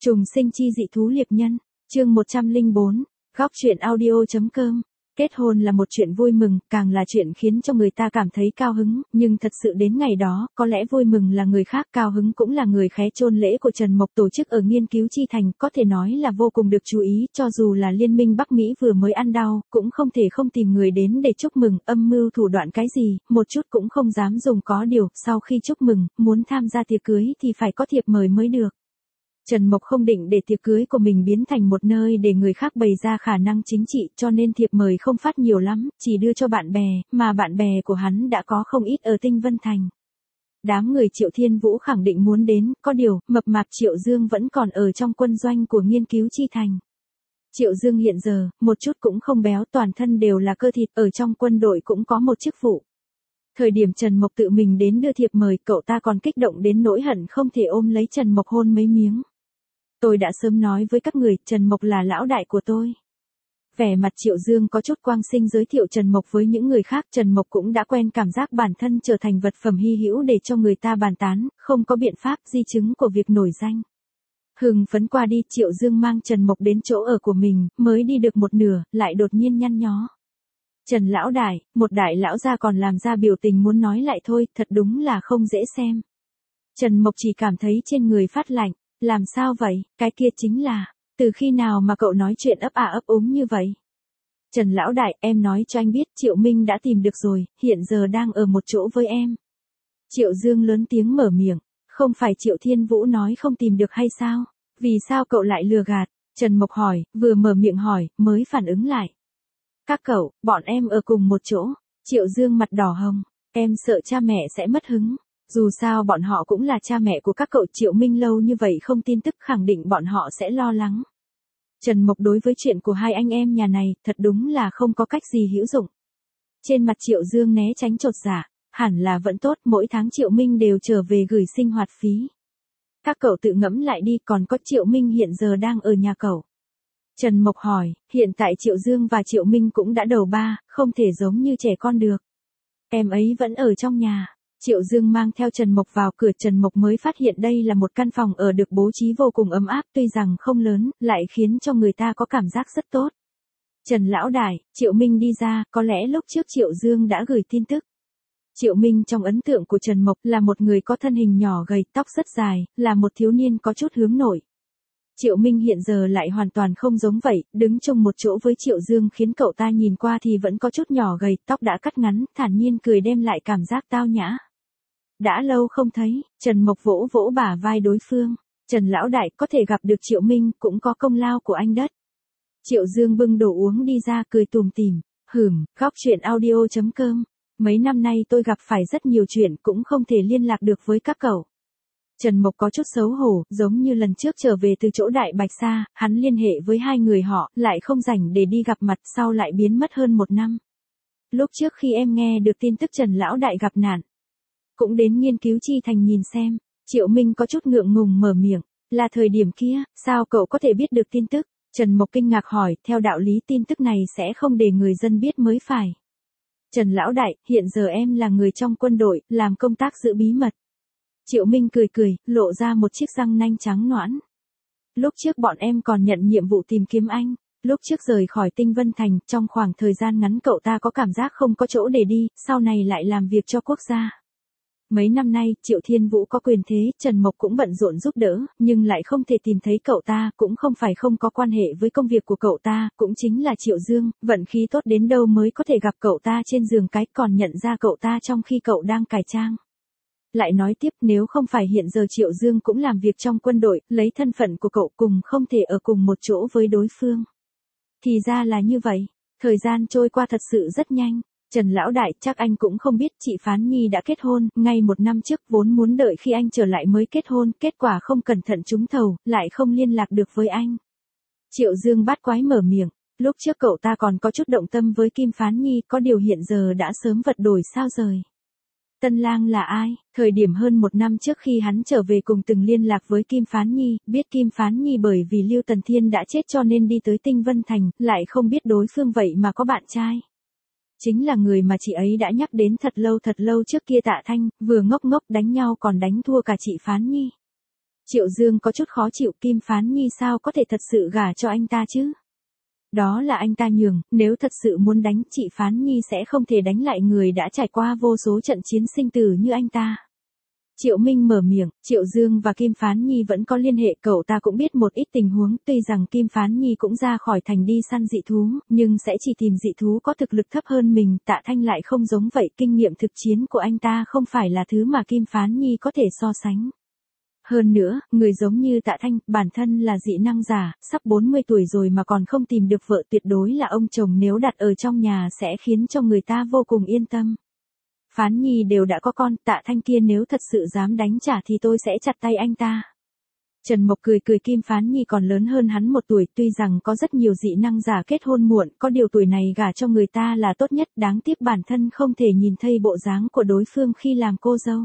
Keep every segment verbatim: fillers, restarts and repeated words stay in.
Trùng sinh chi dị thú liệp nhân, chương một trăm lẻ bốn, góc truyện audio.com. Kết hôn là một chuyện vui mừng, càng là chuyện khiến cho người ta cảm thấy cao hứng, nhưng thật sự đến ngày đó, có lẽ vui mừng là người khác, cao hứng cũng là người khé. Chôn lễ của Trần Mộc tổ chức ở Nghiên Cứu Chi Thành, có thể nói là vô cùng được chú ý, cho dù là Liên minh Bắc Mỹ vừa mới ăn đau, cũng không thể không tìm người đến để chúc mừng. Âm mưu thủ đoạn cái gì, một chút cũng không dám dùng, có điều, sau khi chúc mừng, muốn tham gia tiệc cưới thì phải có thiệp mời mới được. Trần Mộc không định để tiệc cưới của mình biến thành một nơi để người khác bày ra khả năng chính trị, cho nên thiệp mời không phát nhiều lắm, chỉ đưa cho bạn bè, mà bạn bè của hắn đã có không ít ở Tinh Vân Thành. Đám người Triệu Thiên Vũ khẳng định muốn đến, có điều, mập mạp Triệu Dương vẫn còn ở trong quân doanh của Nghiên Cứu Chi Thành. Triệu Dương hiện giờ, một chút cũng không béo, toàn thân đều là cơ thịt, ở trong quân đội cũng có một chức vụ. Thời điểm Trần Mộc tự mình đến đưa thiệp mời, cậu ta còn kích động đến nỗi hận không thể ôm lấy Trần Mộc hôn mấy miếng. Tôi đã sớm nói với các người, Trần Mộc là lão đại của tôi. Vẻ mặt Triệu Dương có chút quang sinh giới thiệu Trần Mộc với những người khác. Trần Mộc cũng đã quen cảm giác bản thân trở thành vật phẩm hy hữu để cho người ta bàn tán, không có biện pháp, di chứng của việc nổi danh. Hừng phấn qua đi, Triệu Dương mang Trần Mộc đến chỗ ở của mình, mới đi được một nửa, lại đột nhiên nhăn nhó. Trần lão đại, một đại lão gia còn làm ra biểu tình muốn nói lại thôi, thật đúng là không dễ xem. Trần Mộc chỉ cảm thấy trên người phát lạnh. Làm sao vậy, cái kia chính là, từ khi nào mà cậu nói chuyện ấp à ấp úng như vậy? Trần lão đại, em nói cho anh biết, Triệu Minh đã tìm được rồi, hiện giờ đang ở một chỗ với em. Triệu Dương lớn tiếng mở miệng, không phải Triệu Thiên Vũ nói không tìm được hay sao? Vì sao cậu lại lừa gạt? Trần Mộc hỏi, vừa mở miệng hỏi, mới phản ứng lại. Các cậu, bọn em ở cùng một chỗ. Triệu Dương mặt đỏ hồng, em sợ cha mẹ sẽ mất hứng. Dù sao bọn họ cũng là cha mẹ của các cậu. Triệu Minh lâu như vậy không tin tức, khẳng định bọn họ sẽ lo lắng. Trần Mộc đối với chuyện của hai anh em nhà này, thật đúng là không có cách gì hữu dụng. Trên mặt Triệu Dương né tránh chột dạ, hẳn là vẫn tốt, mỗi tháng Triệu Minh đều trở về gửi sinh hoạt phí. Các cậu tự ngẫm lại đi, còn có Triệu Minh hiện giờ đang ở nhà cậu. Trần Mộc hỏi, hiện tại Triệu Dương và Triệu Minh cũng đã đầu ba, không thể giống như trẻ con được. Em ấy vẫn ở trong nhà. Triệu Dương mang theo Trần Mộc vào cửa. Trần Mộc mới phát hiện đây là một căn phòng ở được bố trí vô cùng ấm áp, tuy rằng không lớn, lại khiến cho người ta có cảm giác rất tốt. Trần lão đại, Triệu Minh đi ra, có lẽ lúc trước Triệu Dương đã gửi tin tức. Triệu Minh trong ấn tượng của Trần Mộc là một người có thân hình nhỏ gầy, tóc rất dài, là một thiếu niên có chút hướng nội. Triệu Minh hiện giờ lại hoàn toàn không giống vậy, đứng chung một chỗ với Triệu Dương khiến cậu ta nhìn qua thì vẫn có chút nhỏ gầy, tóc đã cắt ngắn, thản nhiên cười đem lại cảm giác tao nhã. Đã lâu không thấy, Trần Mộc vỗ vỗ bả vai đối phương. Trần lão đại, có thể gặp được Triệu Minh cũng có công lao của anh đất. Triệu Dương bưng đồ uống đi ra, cười tủm tỉm. Hửm, góc truyện audio.com. Mấy năm nay tôi gặp phải rất nhiều chuyện, cũng không thể liên lạc được với các cậu. Trần Mộc có chút xấu hổ, giống như lần trước trở về từ chỗ Đại Bạch Sa, hắn liên hệ với hai người họ, lại không rảnh để đi gặp mặt, sau lại biến mất hơn một năm. Lúc trước khi em nghe được tin tức Trần lão đại gặp nạn, cũng đến Nghiên Cứu Chi Thành nhìn xem. Triệu Minh có chút ngượng ngùng mở miệng, là thời điểm kia, sao cậu có thể biết được tin tức? Trần Mộc kinh ngạc hỏi, theo đạo lý tin tức này sẽ không để người dân biết mới phải. Trần lão đại, hiện giờ em là người trong quân đội, làm công tác giữ bí mật. Triệu Minh cười cười, lộ ra một chiếc răng nanh trắng nõn. Lúc trước bọn em còn nhận nhiệm vụ tìm kiếm anh. Lúc trước rời khỏi Tinh Vân Thành, trong khoảng thời gian ngắn cậu ta có cảm giác không có chỗ để đi, sau này lại làm việc cho quốc gia. Mấy năm nay, Triệu Thiên Vũ có quyền thế, Trần Mộc cũng bận rộn giúp đỡ, nhưng lại không thể tìm thấy cậu ta, cũng không phải không có quan hệ với công việc của cậu ta, cũng chính là Triệu Dương, vận khí tốt đến đâu mới có thể gặp cậu ta trên giường cái, còn nhận ra cậu ta trong khi cậu đang cải trang. Lại nói tiếp, nếu không phải hiện giờ Triệu Dương cũng làm việc trong quân đội, lấy thân phận của cậu cùng không thể ở cùng một chỗ với đối phương. Thì ra là như vậy, thời gian trôi qua thật sự rất nhanh. Trần lão đại, chắc anh cũng không biết chị Phán Nhi đã kết hôn, ngay một năm trước vốn muốn đợi khi anh trở lại mới kết hôn, kết quả không cẩn thận trúng thầu, lại không liên lạc được với anh. Triệu Dương bát quái mở miệng, lúc trước cậu ta còn có chút động tâm với Kim Phán Nhi, có điều hiện giờ đã sớm vật đổi sao rời. Tân lang là ai? Thời điểm hơn một năm trước khi hắn trở về cùng từng liên lạc với Kim Phán Nhi, biết Kim Phán Nhi bởi vì Lưu Tần Thiên đã chết cho nên đi tới Tinh Vân Thành, lại không biết đối phương vậy mà có bạn trai. Chính là người mà chị ấy đã nhắc đến thật lâu thật lâu trước kia, Tạ Thanh, vừa ngốc ngốc đánh nhau còn đánh thua cả chị Phán Nhi. Triệu Dương có chút khó chịu, Kim Phán Nhi sao có thể thật sự gả cho anh ta chứ? Đó là anh ta nhường, nếu thật sự muốn đánh, chị Phán Nhi sẽ không thể đánh lại người đã trải qua vô số trận chiến sinh tử như anh ta. Triệu Minh mở miệng, Triệu Dương và Kim Phán Nhi vẫn có liên hệ, cậu ta cũng biết một ít tình huống, tuy rằng Kim Phán Nhi cũng ra khỏi thành đi săn dị thú, nhưng sẽ chỉ tìm dị thú có thực lực thấp hơn mình, Tạ Thanh lại không giống vậy, kinh nghiệm thực chiến của anh ta không phải là thứ mà Kim Phán Nhi có thể so sánh. Hơn nữa, người giống như Tạ Thanh, bản thân là dị năng giả, sắp bốn mươi tuổi rồi mà còn không tìm được vợ, tuyệt đối là ông chồng nếu đặt ở trong nhà sẽ khiến cho người ta vô cùng yên tâm. Phán Nhi đều đã có con, Tạ Thanh kia nếu thật sự dám đánh trả thì tôi sẽ chặt tay anh ta. Trần Mộc cười cười, Kim Phán Nhi còn lớn hơn hắn một tuổi, tuy rằng có rất nhiều dị năng giả kết hôn muộn, có điều tuổi này gả cho người ta là tốt nhất, đáng tiếc bản thân không thể nhìn thấy bộ dáng của đối phương khi làm cô dâu.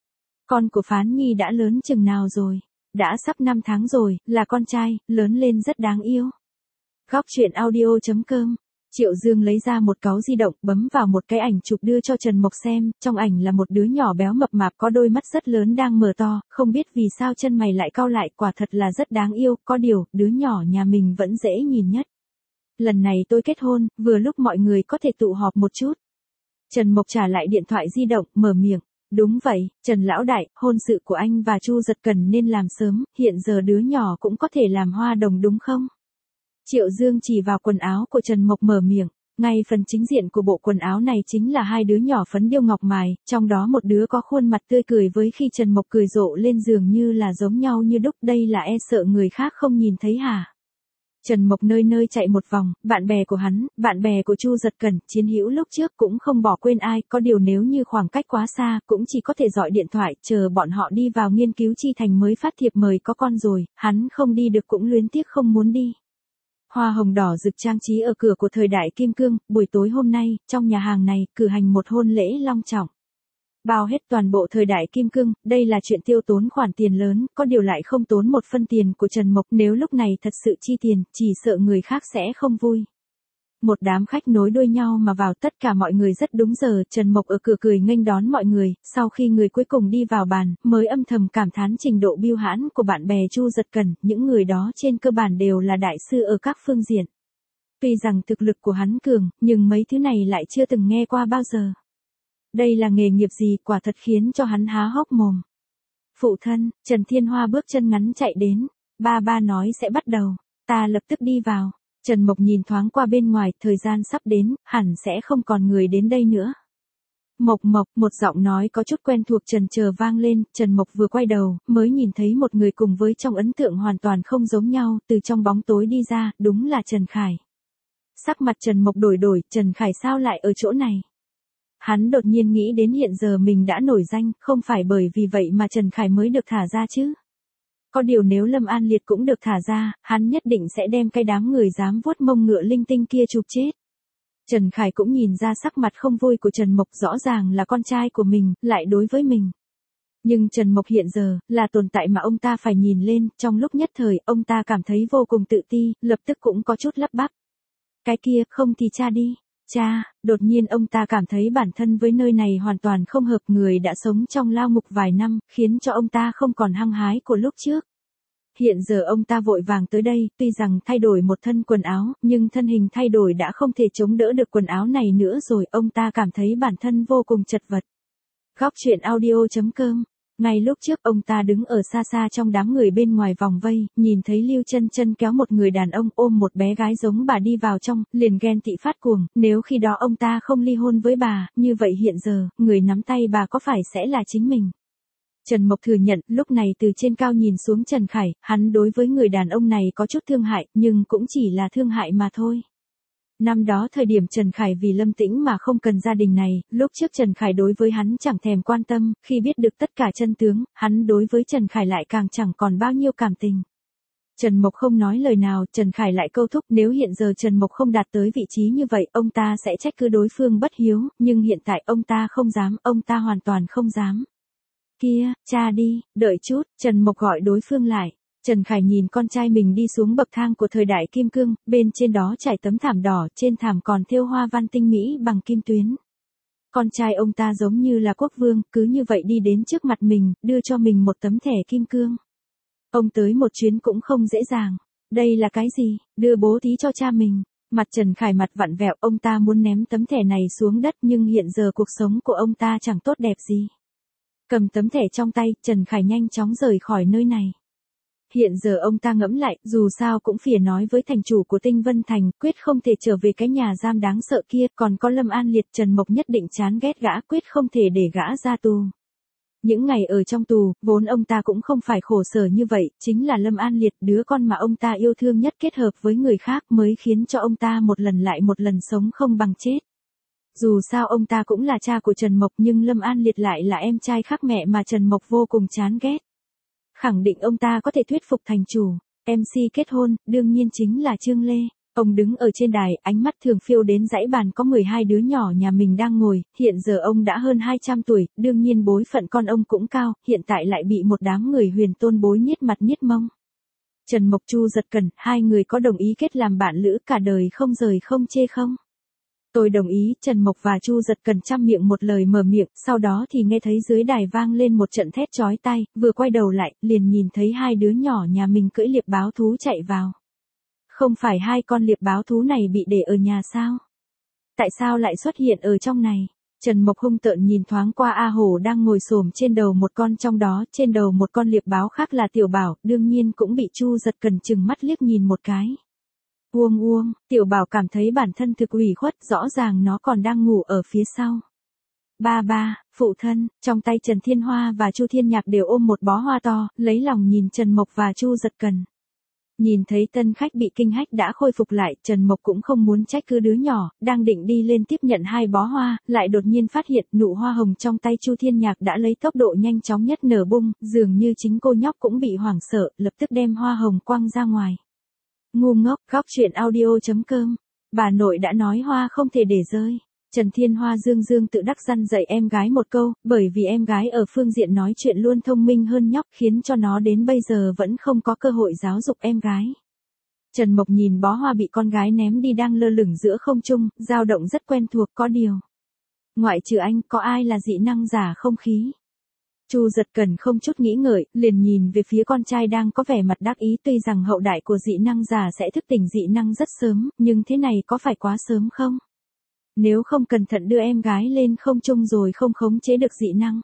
Con của Phán Nhi đã lớn chừng nào rồi? Đã sắp năm tháng rồi, là con trai, lớn lên rất đáng yêu. Góc truyện audio chấm com. Triệu Dương lấy ra một cáu di động, bấm vào một cái ảnh chụp đưa cho Trần Mộc xem, trong ảnh là một đứa nhỏ béo mập mạp có đôi mắt rất lớn đang mở to, không biết vì sao chân mày lại cau lại, quả thật là rất đáng yêu, có điều, đứa nhỏ nhà mình vẫn dễ nhìn nhất. Lần này tôi kết hôn, vừa lúc mọi người có thể tụ họp một chút. Trần Mộc trả lại điện thoại di động, mở miệng. Đúng vậy, Trần Lão Đại, hôn sự của anh và Chu Giật Cần nên làm sớm, hiện giờ đứa nhỏ cũng có thể làm hoa đồng đúng không? Triệu Dương chỉ vào quần áo của Trần Mộc mở miệng, ngay phần chính diện của bộ quần áo này chính là hai đứa nhỏ phấn điêu ngọc mài, trong đó một đứa có khuôn mặt tươi cười với khi Trần Mộc cười rộ lên dường như là giống nhau như đúc, đây là e sợ người khác không nhìn thấy hả? Trần Mộc nơi nơi chạy một vòng, bạn bè của hắn, bạn bè của Chu Giật Cẩn, chiến hữu lúc trước cũng không bỏ quên ai, có điều nếu như khoảng cách quá xa, cũng chỉ có thể gọi điện thoại, chờ bọn họ đi vào nghiên cứu chi thành mới phát thiệp mời có con rồi, hắn không đi được cũng luyến tiếc không muốn đi. Hoa hồng đỏ rực trang trí ở cửa của thời đại kim cương, buổi tối hôm nay, trong nhà hàng này, cử hành một hôn lễ long trọng. Bao hết toàn bộ thời đại kim cương, đây là chuyện tiêu tốn khoản tiền lớn, có điều lại không tốn một phân tiền của Trần Mộc, nếu lúc này thật sự chi tiền, chỉ sợ người khác sẽ không vui. Một đám khách nối đuôi nhau mà vào, tất cả mọi người rất đúng giờ, Trần Mộc ở cửa cười nghênh đón mọi người, sau khi người cuối cùng đi vào bàn, mới âm thầm cảm thán trình độ biêu hãn của bạn bè Chu Giật Cẩn, những người đó trên cơ bản đều là đại sư ở các phương diện. Tuy rằng thực lực của hắn cường, nhưng mấy thứ này lại chưa từng nghe qua bao giờ. Đây là nghề nghiệp gì, quả thật khiến cho hắn há hốc mồm. Phụ thân, Trần Thiên Hoa bước chân ngắn chạy đến, ba ba nói sẽ bắt đầu, ta lập tức đi vào. Trần Mộc nhìn thoáng qua bên ngoài, thời gian sắp đến, hẳn sẽ không còn người đến đây nữa. Mộc Mộc, một giọng nói có chút quen thuộc trần chờ vang lên, Trần Mộc vừa quay đầu, mới nhìn thấy một người cùng với trong ấn tượng hoàn toàn không giống nhau, từ trong bóng tối đi ra, đúng là Trần Khải. Sắc mặt Trần Mộc đổi đổi, Trần Khải sao lại ở chỗ này? Hắn đột nhiên nghĩ đến hiện giờ mình đã nổi danh, không phải bởi vì vậy mà Trần Khải mới được thả ra chứ. Có điều nếu Lâm An Liệt cũng được thả ra, hắn nhất định sẽ đem cái đám người dám vuốt mông ngựa linh tinh kia chụp chết. Trần Khải cũng nhìn ra sắc mặt không vui của Trần Mộc, rõ ràng là con trai của mình, lại đối với mình. Nhưng Trần Mộc hiện giờ, là tồn tại mà ông ta phải nhìn lên, trong lúc nhất thời, ông ta cảm thấy vô cùng tự ti, lập tức cũng có chút lắp bắp. Cái kia, không thì cha đi. Cha, đột nhiên ông ta cảm thấy bản thân với nơi này hoàn toàn không hợp, người đã sống trong lao ngục vài năm, khiến cho ông ta không còn hăng hái của lúc trước. Hiện giờ ông ta vội vàng tới đây, tuy rằng thay đổi một thân quần áo, nhưng thân hình thay đổi đã không thể chống đỡ được quần áo này nữa rồi, ông ta cảm thấy bản thân vô cùng chật vật. Góc truyện audio chấm com. Ngay lúc trước ông ta đứng ở xa xa trong đám người bên ngoài vòng vây, nhìn thấy Lưu Chân Chân kéo một người đàn ông ôm một bé gái giống bà đi vào trong, liền ghen tị phát cuồng, nếu khi đó ông ta không ly hôn với bà, như vậy hiện giờ, người nắm tay bà có phải sẽ là chính mình? Trần Mộc thừa nhận, lúc này từ trên cao nhìn xuống Trần Khải, hắn đối với người đàn ông này có chút thương hại, nhưng cũng chỉ là thương hại mà thôi. Năm đó thời điểm Trần Khải vì Lâm Tĩnh mà không cần gia đình này, lúc trước Trần Khải đối với hắn chẳng thèm quan tâm, khi biết được tất cả chân tướng, hắn đối với Trần Khải lại càng chẳng còn bao nhiêu cảm tình. Trần Mộc không nói lời nào, Trần Khải lại câu thúc, nếu hiện giờ Trần Mộc không đạt tới vị trí như vậy, ông ta sẽ trách cứ đối phương bất hiếu, nhưng hiện tại ông ta không dám, ông ta hoàn toàn không dám. Kia, cha đi, đợi chút, Trần Mộc gọi đối phương lại. Trần Khải nhìn con trai mình đi xuống bậc thang của thời đại kim cương, bên trên đó trải tấm thảm đỏ, trên thảm còn thêu hoa văn tinh mỹ bằng kim tuyến. Con trai ông ta giống như là quốc vương, cứ như vậy đi đến trước mặt mình, đưa cho mình một tấm thẻ kim cương. Ông tới một chuyến cũng không dễ dàng. Đây là cái gì? Đưa bố thí cho cha mình. Mặt Trần Khải mặt vặn vẹo, ông ta muốn ném tấm thẻ này xuống đất nhưng hiện giờ cuộc sống của ông ta chẳng tốt đẹp gì. Cầm tấm thẻ trong tay, Trần Khải nhanh chóng rời khỏi nơi này. Hiện giờ ông ta ngẫm lại, dù sao cũng phìa nói với thành chủ của Tinh Vân Thành, quyết không thể trở về cái nhà giam đáng sợ kia, còn có Lâm An Liệt, Trần Mộc nhất định chán ghét gã, quyết không thể để gã ra tù. Những ngày ở trong tù, vốn ông ta cũng không phải khổ sở như vậy, chính là Lâm An Liệt, đứa con mà ông ta yêu thương nhất kết hợp với người khác mới khiến cho ông ta một lần lại một lần sống không bằng chết. Dù sao ông ta cũng là cha của Trần Mộc nhưng Lâm An Liệt lại là em trai khác mẹ mà Trần Mộc vô cùng chán ghét. Khẳng định ông ta có thể thuyết phục thành chủ. em xê kết hôn, đương nhiên chính là Trương Lê. Ông đứng ở trên đài, ánh mắt thường phiêu đến dãy bàn có mười hai đứa nhỏ nhà mình đang ngồi, hiện giờ ông đã hơn hai trăm tuổi, đương nhiên bối phận con ông cũng cao, hiện tại lại bị một đám người huyền tôn bối nhiết mặt nhiết mông. Trần Mộc Chu Giật Cần, hai người có đồng ý kết làm bạn lữ cả đời không rời không chê không? Tôi đồng ý, Trần Mộc và Chu Giật Cần chăm miệng một lời mở miệng, sau đó thì nghe thấy dưới đài vang lên một trận thét chói tai, vừa quay đầu lại, liền nhìn thấy hai đứa nhỏ nhà mình cưỡi liệp báo thú chạy vào. Không phải hai con liệp báo thú này bị để ở nhà sao? Tại sao lại xuất hiện ở trong này? Trần Mộc hung tợn nhìn thoáng qua A Hổ đang ngồi xổm trên đầu một con trong đó, trên đầu một con liệp báo khác là Tiểu Bảo, đương nhiên cũng bị Chu Giật Cần chừng mắt liếc nhìn một cái. Uông uông, Tiểu Bảo cảm thấy bản thân thực ủy khuất, rõ ràng nó còn đang ngủ ở phía sau. Ba ba, phụ thân, trong tay Trần Thiên Hoa và Chu Thiên Nhạc đều ôm một bó hoa to, lấy lòng nhìn Trần Mộc và Chu Giật Cần. Nhìn thấy tân khách bị kinh hách đã khôi phục lại, Trần Mộc cũng không muốn trách cứ đứa nhỏ, đang định đi lên tiếp nhận hai bó hoa, lại đột nhiên phát hiện nụ hoa hồng trong tay Chu Thiên Nhạc đã lấy tốc độ nhanh chóng nhất nở bung, dường như chính cô nhóc cũng bị hoảng sợ, lập tức đem hoa hồng quăng ra ngoài. Ngu ngốc, góc truyện audio chấm com. Bà nội đã nói hoa không thể để rơi. Trần Thiên Hoa dương dương tự đắc răn dạy em gái một câu, bởi vì em gái ở phương diện nói chuyện luôn thông minh hơn nhóc, khiến cho nó đến bây giờ vẫn không có cơ hội giáo dục em gái. Trần Mộc nhìn bó hoa bị con gái ném đi đang lơ lửng giữa không trung, dao động rất quen thuộc, có điều. Ngoại trừ anh, có ai là dị năng giả không khí? Chu Giật Cần không chút nghĩ ngợi, liền nhìn về phía con trai đang có vẻ mặt đắc ý, tuy rằng hậu đại của dị năng giả sẽ thức tỉnh dị năng rất sớm, nhưng thế này có phải quá sớm không? Nếu không cẩn thận đưa em gái lên không trung rồi không khống chế được dị năng.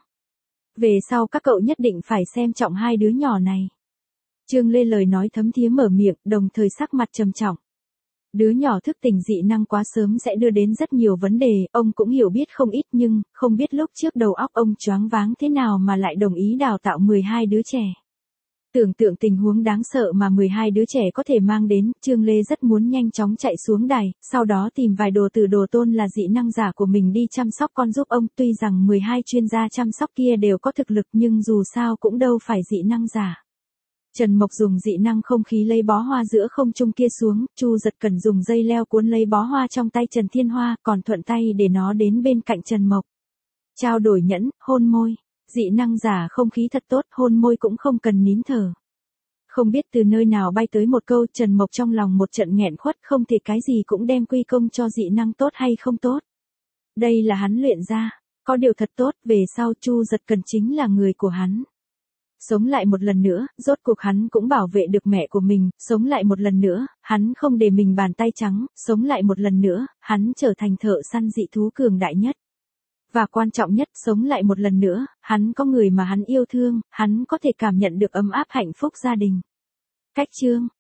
Về sau các cậu nhất định phải xem trọng hai đứa nhỏ này. Trương Lê lời nói thấm thía mở miệng, đồng thời sắc mặt trầm trọng. Đứa nhỏ thức tỉnh dị năng quá sớm sẽ đưa đến rất nhiều vấn đề, ông cũng hiểu biết không ít nhưng, không biết lúc trước đầu óc ông choáng váng thế nào mà lại đồng ý đào tạo mười hai đứa trẻ. Tưởng tượng tình huống đáng sợ mà mười hai đứa trẻ có thể mang đến, Trương Lê rất muốn nhanh chóng chạy xuống đài, sau đó tìm vài đồ tử đồ tôn là dị năng giả của mình đi chăm sóc con giúp ông, tuy rằng mười hai chuyên gia chăm sóc kia đều có thực lực nhưng dù sao cũng đâu phải dị năng giả. Trần Mộc dùng dị năng không khí lấy bó hoa giữa không trung kia xuống, Chu Giật Cần dùng dây leo cuốn lấy bó hoa trong tay Trần Thiên Hoa, còn thuận tay để nó đến bên cạnh Trần Mộc. Trao đổi nhẫn, hôn môi. Dị năng giả không khí thật tốt, hôn môi cũng không cần nín thở. Không biết từ nơi nào bay tới một câu, Trần Mộc trong lòng một trận nghẹn khuất, không thể cái gì cũng đem quy công cho dị năng tốt hay không tốt. Đây là hắn luyện ra, có điều thật tốt, về sau Chu Giật Cần chính là người của hắn. Sống lại một lần nữa, rốt cuộc hắn cũng bảo vệ được mẹ của mình, sống lại một lần nữa, hắn không để mình bàn tay trắng, sống lại một lần nữa, hắn trở thành thợ săn dị thú cường đại nhất. Và quan trọng nhất, sống lại một lần nữa, hắn có người mà hắn yêu thương, hắn có thể cảm nhận được ấm áp hạnh phúc gia đình. Cách chương